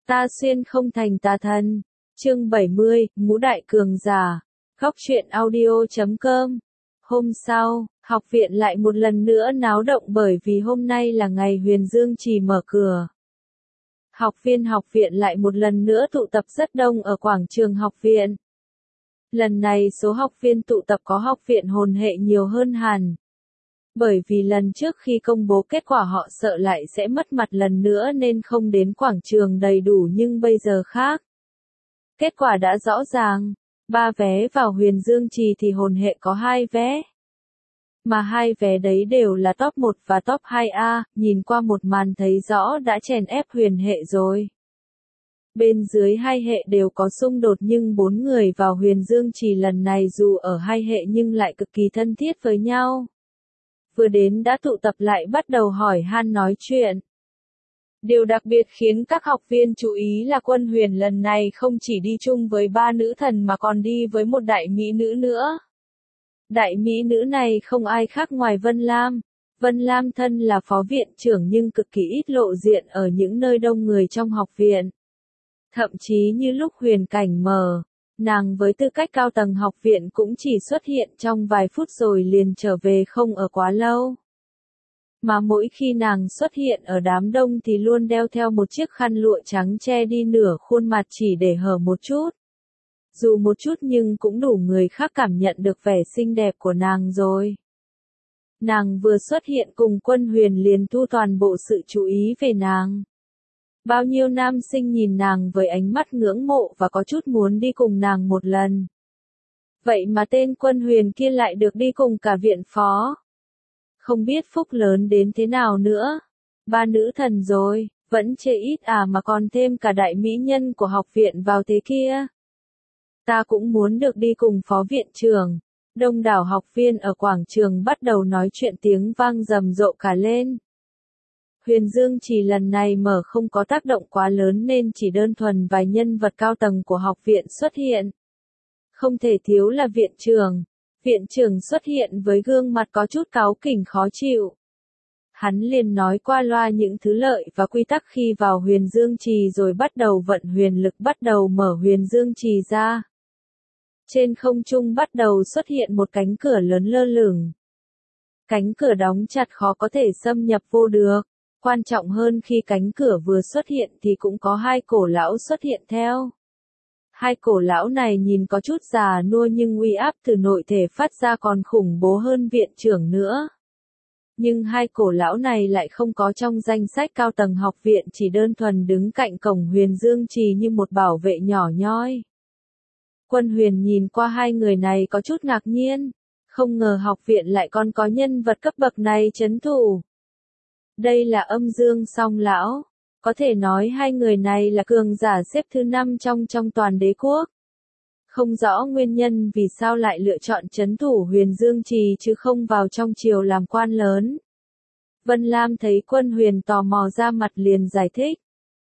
Ta xuyên không thành tà thần. Chương 70, Ngũ Đại Cường Giả. Góc truyện audio.com. Hôm sau, học viện lại một lần nữa náo động bởi vì hôm nay là ngày Huyền Dương Trì mở cửa. Học viên học viện lại một lần nữa tụ tập rất đông ở quảng trường học viện. Lần này số học viên tụ tập có học viện hồn hệ nhiều hơn hẳn. Bởi vì lần trước khi công bố kết quả họ sợ lại sẽ mất mặt lần nữa nên không đến quảng trường đầy đủ, nhưng bây giờ khác. Kết quả đã rõ ràng, 3 vé vào Huyền Dương Trì thì hồn hệ có 2 vé. Mà 2 vé đấy đều là top 1 và top 2A, nhìn qua một màn thấy rõ đã chèn ép huyền hệ rồi. Bên dưới 2 hệ đều có xung đột nhưng 4 người vào Huyền Dương Trì lần này dù ở 2 hệ nhưng lại cực kỳ thân thiết với nhau. Vừa đến đã tụ tập lại bắt đầu hỏi han nói chuyện. Điều đặc biệt khiến các học viên chú ý là Quân Huyền lần này không chỉ đi chung với 3 nữ thần mà còn đi với một đại mỹ nữ nữa. Đại mỹ nữ này không ai khác ngoài Vân Lam. Vân Lam thân là phó viện trưởng nhưng cực kỳ ít lộ diện ở những nơi đông người trong học viện. Thậm chí như lúc huyền cảnh mở, nàng với tư cách cao tầng học viện cũng chỉ xuất hiện trong vài phút rồi liền trở về, không ở quá lâu. Mà mỗi khi nàng xuất hiện ở đám đông thì luôn đeo theo một chiếc khăn lụa trắng che đi nửa khuôn mặt chỉ để hở một chút. Dù một chút nhưng cũng đủ người khác cảm nhận được vẻ xinh đẹp của nàng rồi. Nàng vừa xuất hiện cùng Quân Huyền liền thu toàn bộ sự chú ý về nàng. Bao nhiêu nam sinh nhìn nàng với ánh mắt ngưỡng mộ và có chút muốn đi cùng nàng một lần. Vậy mà tên Quân Huyền kia lại được đi cùng cả viện phó. Không biết phúc lớn đến thế nào nữa. 3 nữ thần rồi, vẫn chê ít à mà còn thêm cả đại mỹ nhân của học viện vào thế kia. Ta cũng muốn được đi cùng phó viện trưởng. Đông đảo học viên ở quảng trường bắt đầu nói chuyện, tiếng vang rầm rộ cả lên. Huyền Dương Trì lần này mở không có tác động quá lớn nên chỉ đơn thuần vài nhân vật cao tầng của học viện xuất hiện. Không thể thiếu là viện trưởng. Viện trưởng xuất hiện với gương mặt có chút cáu kỉnh khó chịu. Hắn liền nói qua loa những thứ lợi và quy tắc khi vào Huyền Dương Trì rồi bắt đầu vận huyền lực bắt đầu mở Huyền Dương Trì ra. Trên không trung bắt đầu xuất hiện một cánh cửa lớn lơ lửng. Cánh cửa đóng chặt khó có thể xâm nhập vô được. Quan trọng hơn khi cánh cửa vừa xuất hiện thì cũng có 2 cổ lão xuất hiện theo. 2 cổ lão này nhìn có chút già nua nhưng uy áp từ nội thể phát ra còn khủng bố hơn viện trưởng nữa. Nhưng 2 cổ lão này lại không có trong danh sách cao tầng học viện, chỉ đơn thuần đứng cạnh cổng Huyền Dương Trì như một bảo vệ nhỏ nhoi. Quân Huyền nhìn qua 2 người này có chút ngạc nhiên, không ngờ học viện lại còn có nhân vật cấp bậc này trấn thủ. Đây là Âm Dương Song lão, có thể nói 2 người này là cường giả xếp thứ 5 trong toàn đế quốc. Không rõ nguyên nhân vì sao lại lựa chọn trấn thủ Huyền Dương Trì chứ không vào trong triều làm quan lớn. Vân Lam thấy Quân Huyền tò mò ra mặt liền giải thích.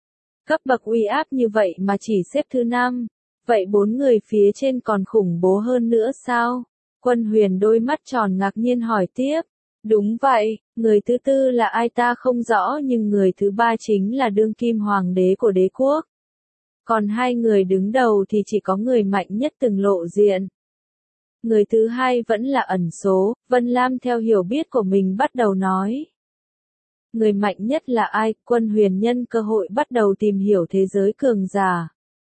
Cấp bậc uy áp như vậy mà chỉ xếp thứ 5, vậy 4 người phía trên còn khủng bố hơn nữa sao? Quân Huyền đôi mắt tròn ngạc nhiên hỏi tiếp. Đúng vậy, người thứ 4 là ai ta không rõ nhưng người thứ 3 chính là đương kim hoàng đế của đế quốc. Còn 2 người đứng đầu thì chỉ có người mạnh nhất từng lộ diện. Người thứ 2 vẫn là ẩn số, Vân Lam theo hiểu biết của mình bắt đầu nói. Người mạnh nhất là ai? Quân Huyền nhân cơ hội bắt đầu tìm hiểu thế giới cường giả.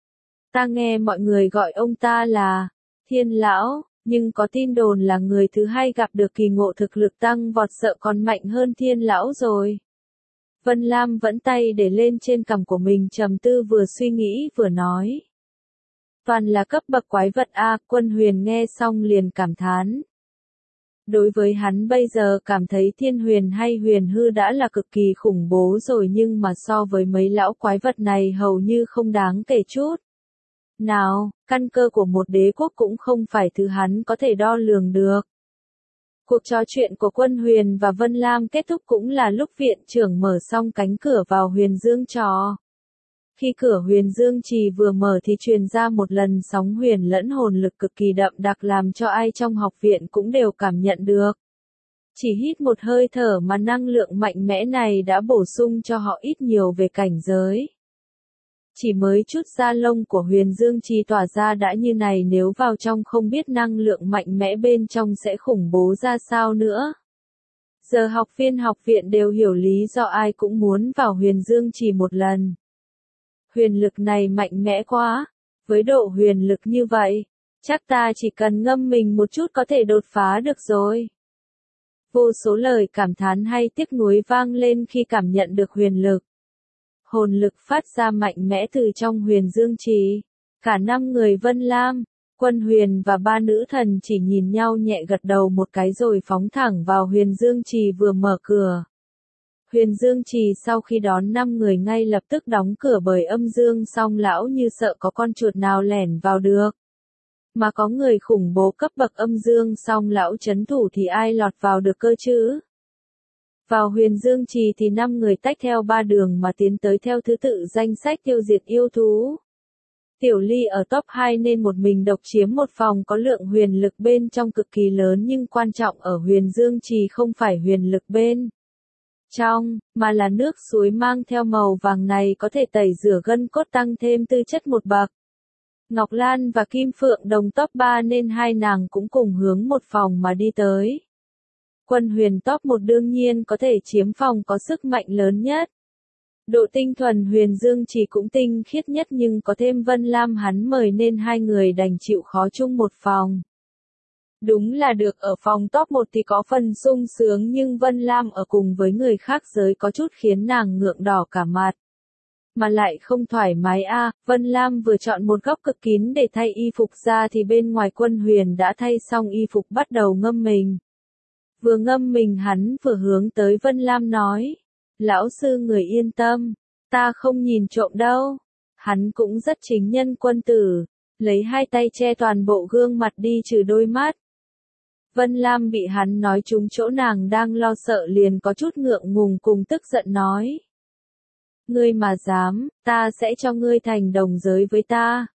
Ta nghe mọi người gọi ông ta là Thiên Lão. Nhưng có tin đồn là người thứ 2 gặp được kỳ ngộ thực lực tăng vọt sợ còn mạnh hơn Thiên Lão rồi. Vân Lam vẫn tay để lên trên cằm của mình trầm tư, vừa suy nghĩ vừa nói. Toàn là cấp bậc quái vật a. Quân Huyền nghe xong liền cảm thán. Đối với hắn bây giờ cảm thấy Thiên Huyền hay Huyền Hư đã là cực kỳ khủng bố rồi, nhưng mà so với mấy lão quái vật này hầu như không đáng kể chút. Nào, căn cơ của một đế quốc cũng không phải thứ hắn có thể đo lường được. Cuộc trò chuyện của Quân Huyền và Vân Lam kết thúc cũng là lúc viện trưởng mở xong cánh cửa vào Huyền Dương Trò. Khi cửa Huyền Dương Trì vừa mở thì truyền ra một lần sóng huyền lẫn hồn lực cực kỳ đậm đặc làm cho ai trong học viện cũng đều cảm nhận được. Chỉ hít một hơi thở mà năng lượng mạnh mẽ này đã bổ sung cho họ ít nhiều về cảnh giới. Chỉ mới chút da lông của Huyền Dương Trì tỏa ra đã như này, nếu vào trong không biết năng lượng mạnh mẽ bên trong sẽ khủng bố ra sao nữa. Giờ học viên học viện đều hiểu lý do ai cũng muốn vào Huyền Dương Trì một lần. Huyền lực này mạnh mẽ quá. Với độ huyền lực như vậy, chắc ta chỉ cần ngâm mình một chút có thể đột phá được rồi. Vô số lời cảm thán hay tiếc nuối vang lên khi cảm nhận được huyền lực. Hồn lực phát ra mạnh mẽ từ trong Huyền Dương Trì. Cả 5 người Vân Lam, Quân Huyền và 3 nữ thần chỉ nhìn nhau nhẹ gật đầu một cái rồi phóng thẳng vào Huyền Dương Trì vừa mở cửa. Huyền Dương Trì sau khi đón 5 người ngay lập tức đóng cửa bởi âm dương song lão như sợ có con chuột nào lẻn vào được. Mà có người khủng bố cấp bậc âm dương song lão trấn thủ thì ai lọt vào được cơ chứ? Vào Huyền Dương Trì thì 5 người tách theo 3 đường mà tiến tới theo thứ tự danh sách tiêu diệt yêu thú. Tiểu Ly ở top 2 nên một mình độc chiếm một phòng có lượng huyền lực bên trong cực kỳ lớn, nhưng quan trọng ở Huyền Dương Trì không phải huyền lực bên trong, mà là nước suối mang theo màu vàng này có thể tẩy rửa gân cốt tăng thêm tư chất một bậc. Ngọc Lan và Kim Phượng đồng top 3 nên hai nàng cũng cùng hướng một phòng mà đi tới. Quân Huyền top 1 đương nhiên có thể chiếm phòng có sức mạnh lớn nhất. Độ tinh thuần Huyền Dương Trì cũng tinh khiết nhất, nhưng có thêm Vân Lam hắn mời nên hai người đành chịu khó chung một phòng. Đúng là được ở phòng top 1 thì có phần sung sướng, nhưng Vân Lam ở cùng với người khác giới có chút khiến nàng ngượng đỏ cả mặt. Mà lại không thoải mái a. Vân Lam vừa chọn một góc cực kín để thay y phục ra thì bên ngoài Quân Huyền đã thay xong y phục bắt đầu ngâm mình. Vừa ngâm mình hắn vừa hướng tới Vân Lam nói. Lão sư người yên tâm, ta không nhìn trộm đâu. Hắn cũng rất chính nhân quân tử, lấy hai tay che toàn bộ gương mặt đi trừ đôi mắt. Vân Lam bị hắn nói trúng chỗ nàng đang lo sợ liền có chút ngượng ngùng cùng tức giận nói. Ngươi mà dám, ta sẽ cho ngươi thành đồng giới với ta.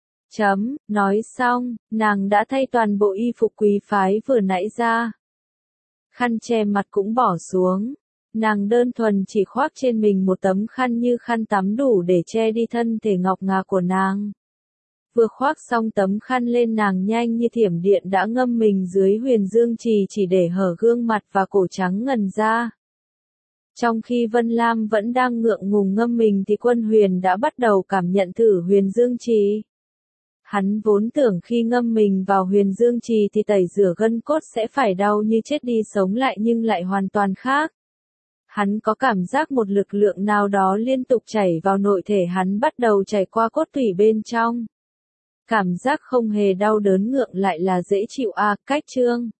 Nói xong, nàng đã thay toàn bộ y phục quý phái vừa nãy ra. Khăn che mặt cũng bỏ xuống. Nàng đơn thuần chỉ khoác trên mình một tấm khăn như khăn tắm đủ để che đi thân thể ngọc ngà của nàng. Vừa khoác xong tấm khăn lên, nàng nhanh như thiểm điện đã ngâm mình dưới Huyền Dương Trì chỉ để hở gương mặt và cổ trắng ngần ra. Trong khi Vân Lam vẫn đang ngượng ngùng ngâm mình thì Quân Huyền đã bắt đầu cảm nhận thử Huyền Dương Trì. Hắn vốn tưởng khi ngâm mình vào Huyền Dương Trì thì tẩy rửa gân cốt sẽ phải đau như chết đi sống lại, nhưng lại hoàn toàn khác. Hắn có cảm giác một lực lượng nào đó liên tục chảy vào nội thể hắn, bắt đầu chảy qua cốt tủy bên trong. Cảm giác không hề đau đớn, ngược lại là dễ chịu a. Cách chương